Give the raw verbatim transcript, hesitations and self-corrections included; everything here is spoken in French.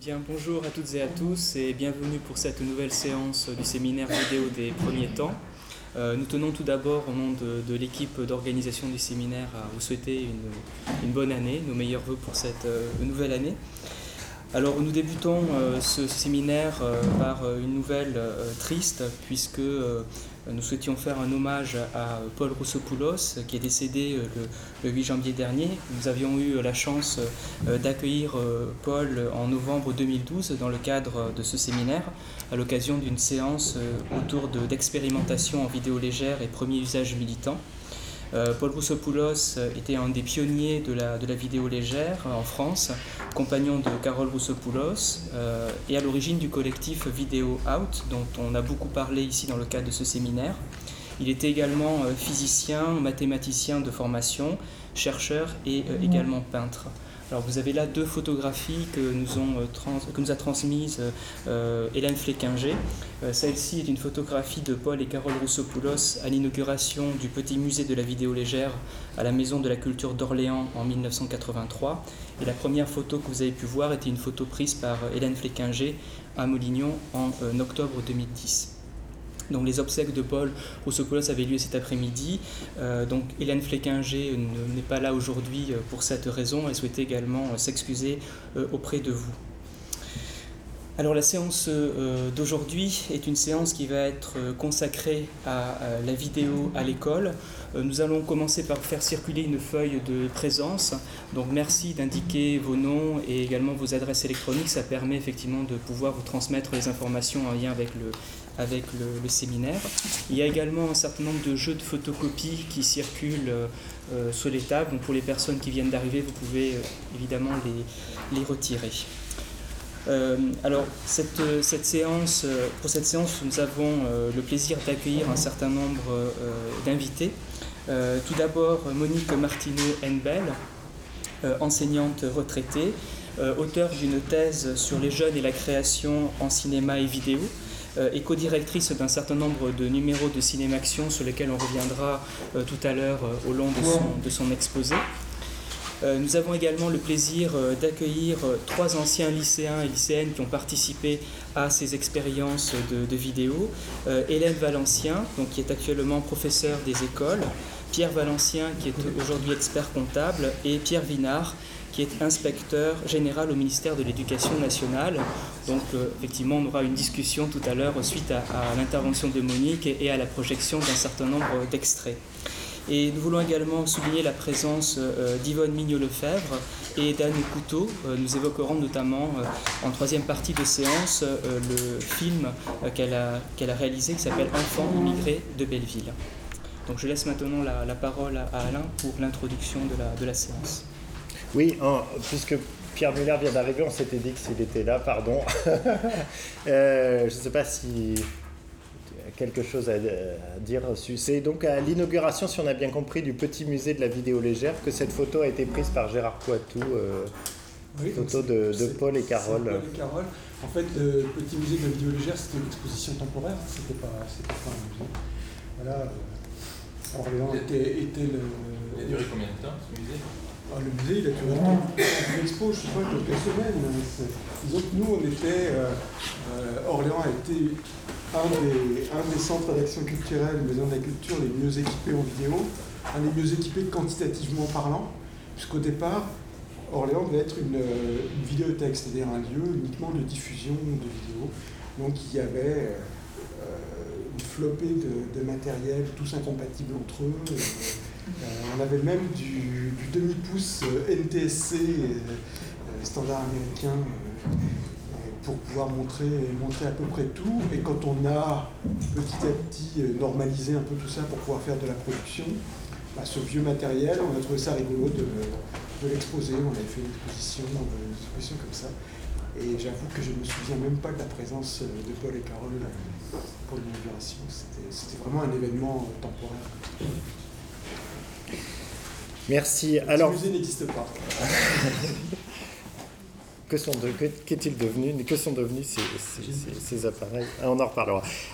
Bien, bonjour à toutes et à tous et bienvenue pour cette nouvelle séance du séminaire vidéo des premiers temps. Euh, nous tenons tout d'abord au nom de, de l'équipe d'organisation du séminaire à vous souhaiter une, une bonne année, nos meilleurs vœux pour cette euh, nouvelle année. Alors nous débutons euh, ce séminaire euh, par une nouvelle euh, triste puisque euh, nous souhaitions faire un hommage à Paul Roussopoulos qui est décédé euh, le, le huit janvier dernier. Nous avions eu la chance euh, d'accueillir euh, Paul en novembre deux mille douze dans le cadre de ce séminaire à l'occasion d'une séance euh, autour de, d'expérimentation en vidéo légère et premier usage militant. Euh, Paul Roussopoulos était un des pionniers de la, de la vidéo légère en France, compagnon de Carole Roussopoulos euh, et à l'origine du collectif Vidéo Out, dont on a beaucoup parlé ici dans le cadre de ce séminaire. Il était également euh, physicien, mathématicien de formation, chercheur et euh, également peintre. Alors vous avez là deux photographies que nous, ont, euh, trans, que nous a transmises euh, Hélène Fléquinger. Euh, celle-ci est une photographie de Paul et Carole Roussopoulos à l'inauguration du petit musée de la vidéo légère à la Maison de la Culture d'Orléans en mille neuf cent quatre-vingt-trois. Et la première photo que vous avez pu voir était une photo prise par Hélène Fléquinger à Molignon en euh, octobre deux mille dix. Donc les obsèques de Paul Roussopoulos avaient lieu cet après-midi. Euh, donc Hélène Fléquinger n'est pas là aujourd'hui pour cette raison. Elle souhaitait également s'excuser euh, auprès de vous. Alors la séance euh, d'aujourd'hui est une séance qui va être consacrée à, à la vidéo à l'école. Euh, nous allons commencer par faire circuler une feuille de présence. Donc merci d'indiquer vos noms et également vos adresses électroniques. Ça permet effectivement de pouvoir vous transmettre les informations en lien avec le avec le, le séminaire. Il y a également un certain nombre de jeux de photocopie qui circulent euh, sur les tables. Donc pour les personnes qui viennent d'arriver, vous pouvez euh, évidemment les, les retirer. Euh, alors cette, cette séance, pour cette séance, nous avons euh, le plaisir d'accueillir un certain nombre euh, d'invités. Euh, tout d'abord Monique Martineau-Henbel, euh, enseignante retraitée, euh, auteure d'une thèse sur les jeunes et la création en cinéma et vidéo, et co-directrice d'un certain nombre de numéros de Cinémaction sur lesquels on reviendra euh, tout à l'heure euh, au long de son, de son exposé. Euh, nous avons également le plaisir euh, d'accueillir euh, trois anciens lycéens et lycéennes qui ont participé à ces expériences de, de vidéo. Euh, Hélène Valencien, donc, qui est actuellement professeure des écoles, Pierre Valencien, qui est aujourd'hui expert comptable, et Pierre Vinard, qui est inspecteur général au ministère de l'Éducation nationale. Donc euh, effectivement, on aura une discussion tout à l'heure suite à, à l'intervention de Monique et, et à la projection d'un certain nombre d'extraits. Et nous voulons également souligner la présence euh, d'Yvonne Mignot-Lefebvre et d'Anne Couteau. Euh, nous évoquerons notamment euh, en troisième partie de séance euh, le film euh, qu'elle a, qu'elle a réalisé qui s'appelle « Enfants immigrés de Belleville ». Donc je laisse maintenant la, la parole à, à Alain pour l'introduction de la, de la séance. Oui, hein, puisque Pierre Muller vient d'arriver, on s'était dit que s'il était là, pardon. euh, je ne sais pas si quelque chose à dire dessus. C'est donc à l'inauguration, si on a bien compris, du petit musée de la vidéo légère que cette photo a été prise par Gérard Poitou, euh, oui, photo de, de Paul et Carole. Paul et Carole. En fait, le petit musée de la vidéo légère, c'était une exposition temporaire, c'était pas, c'était pas un musée. Voilà. Orléans était, était le. Il a duré combien de temps ce musée? Ah, le musée, il a duré l'expo, je sais pas, quelques semaines. Disons que nous, on était. Euh, euh, Orléans a été un des, un des centres d'action culturelle, maison de la culture, les mieux équipés en vidéo, un des mieux équipés quantitativement parlant, puisqu'au départ, Orléans devait être une, une vidéothèque, c'est-à-dire un lieu uniquement de diffusion de vidéos. Donc il y avait euh, une flopée de, de matériel, tous incompatibles entre eux. Et, Euh, on avait même du, du demi-pouce euh, N T S C, euh, standard américain, euh, pour pouvoir montrer, montrer à peu près tout. Et quand on a petit à petit euh, normalisé un peu tout ça pour pouvoir faire de la production, bah, ce vieux matériel, on a trouvé ça rigolo de, de l'exposer. On avait fait une exposition, une exposition comme ça. Et j'avoue que je ne me souviens même pas de la présence de Paul et Carole pour l'inauguration. C'était, c'était vraiment un événement temporaire. Merci. Le Alors, musée n'existe pas. que sont de, que, qu'est-il devenu, que sont devenus ces, ces, ces, ces appareils? On en reparlera.